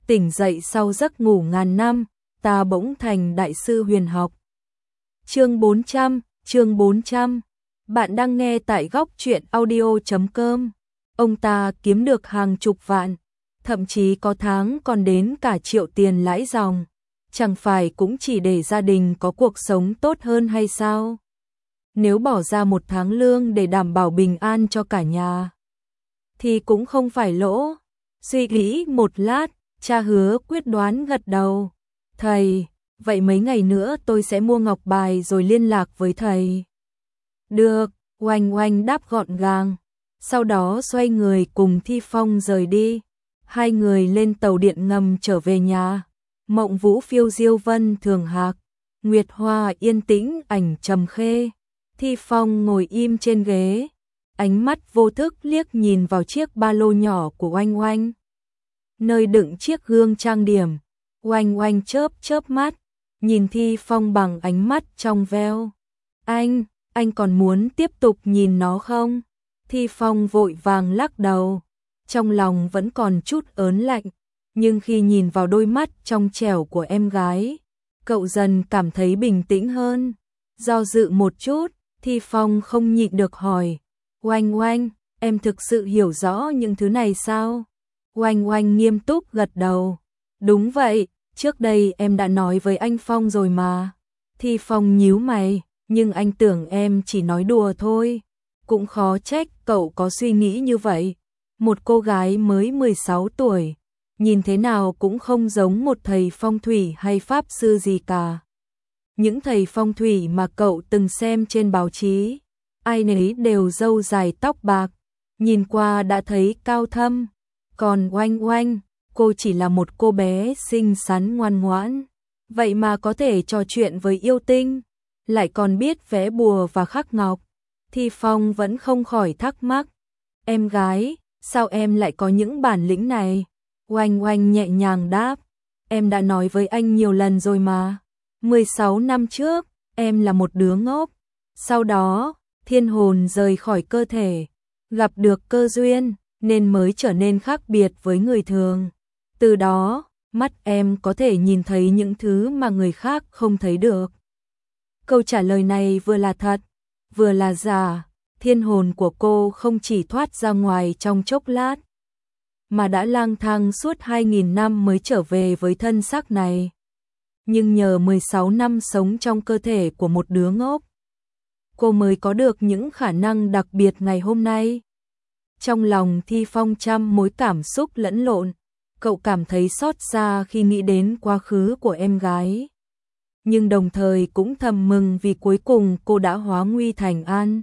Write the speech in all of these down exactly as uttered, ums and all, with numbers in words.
tỉnh dậy sau giấc ngủ ngàn năm, ta bỗng thành đại sư huyền học. Chương bốn trăm, chương bốn trăm. Bạn đang nghe tại góc truyện audio chấm com. Ông ta kiếm được hàng chục vạn, thậm chí có tháng còn đến cả triệu tiền lãi dòng. Chẳng phải cũng chỉ để gia đình có cuộc sống tốt hơn hay sao? Nếu bỏ ra một tháng lương để đảm bảo bình an cho cả nhà, thì cũng không phải lỗ. Suy nghĩ một lát, cha Hứa quyết đoán gật đầu. Thầy, vậy mấy ngày nữa tôi sẽ mua ngọc bài rồi liên lạc với thầy. Được, Oanh Oanh đáp gọn gàng. Sau đó xoay người cùng Thi Phong rời đi. Hai người lên tàu điện ngầm trở về nhà. Mộng Vũ phiêu diêu vân thường hạc, Nguyệt Hoa yên tĩnh ảnh trầm khê. Thi Phong ngồi im trên ghế, ánh mắt vô thức liếc nhìn vào chiếc ba lô nhỏ của Oanh Oanh, nơi đựng chiếc gương trang điểm. Oanh Oanh chớp chớp mắt, nhìn Thi Phong bằng ánh mắt trong veo. Anh, anh còn muốn tiếp tục nhìn nó không? Thi Phong vội vàng lắc đầu, trong lòng vẫn còn chút ớn lạnh, nhưng khi nhìn vào đôi mắt trong trẻo của em gái, cậu dần cảm thấy bình tĩnh hơn. Do dự một chút, Thi Phong không nhịn được hỏi, Oanh Oanh, em thực sự hiểu rõ những thứ này sao? Oanh Oanh nghiêm túc gật đầu. Đúng vậy, trước đây em đã nói với anh Phong rồi mà. Thi Phong nhíu mày, nhưng anh tưởng em chỉ nói đùa thôi. Cũng khó trách cậu có suy nghĩ như vậy. Một cô gái mới mười sáu tuổi, nhìn thế nào cũng không giống một thầy phong thủy hay pháp sư gì cả. Những thầy phong thủy mà cậu từng xem trên báo chí, ai nấy đều râu dài tóc bạc, nhìn qua đã thấy cao thâm. Còn Oanh Oanh, cô chỉ là một cô bé xinh xắn ngoan ngoãn, vậy mà có thể trò chuyện với yêu tinh, lại còn biết vẽ bùa và khắc ngọc. Thi Phong vẫn không khỏi thắc mắc, em gái, sao em lại có những bản lĩnh này? Oanh Oanh nhẹ nhàng đáp, em đã nói với anh nhiều lần rồi mà. mười sáu năm trước, em là một đứa ngốc. Sau đó, thiên hồn rời khỏi cơ thể, gặp được cơ duyên, nên mới trở nên khác biệt với người thường. Từ đó, mắt em có thể nhìn thấy những thứ mà người khác không thấy được. Câu trả lời này vừa là thật, vừa là giả. Thiên hồn của cô không chỉ thoát ra ngoài trong chốc lát, mà đã lang thang suốt hai nghìn năm mới trở về với thân xác này. Nhưng nhờ mười sáu năm sống trong cơ thể của một đứa ngốc, cô mới có được những khả năng đặc biệt ngày hôm nay. Trong lòng Thi Phong trăm mối cảm xúc lẫn lộn, cậu cảm thấy xót xa khi nghĩ đến quá khứ của em gái, nhưng đồng thời cũng thầm mừng vì cuối cùng cô đã hóa nguy thành an.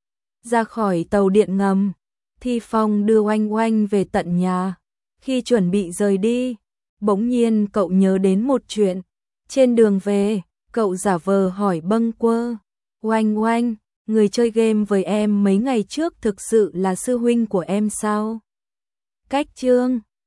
Ra khỏi tàu điện ngầm, Thi Phong đưa Oanh Oanh về tận nhà. Khi chuẩn bị rời đi, bỗng nhiên cậu nhớ đến một chuyện. Trên đường về, cậu giả vờ hỏi bâng quơ, Oanh Oanh, người chơi game với em mấy ngày trước thực sự là sư huynh của em sao? Cách chương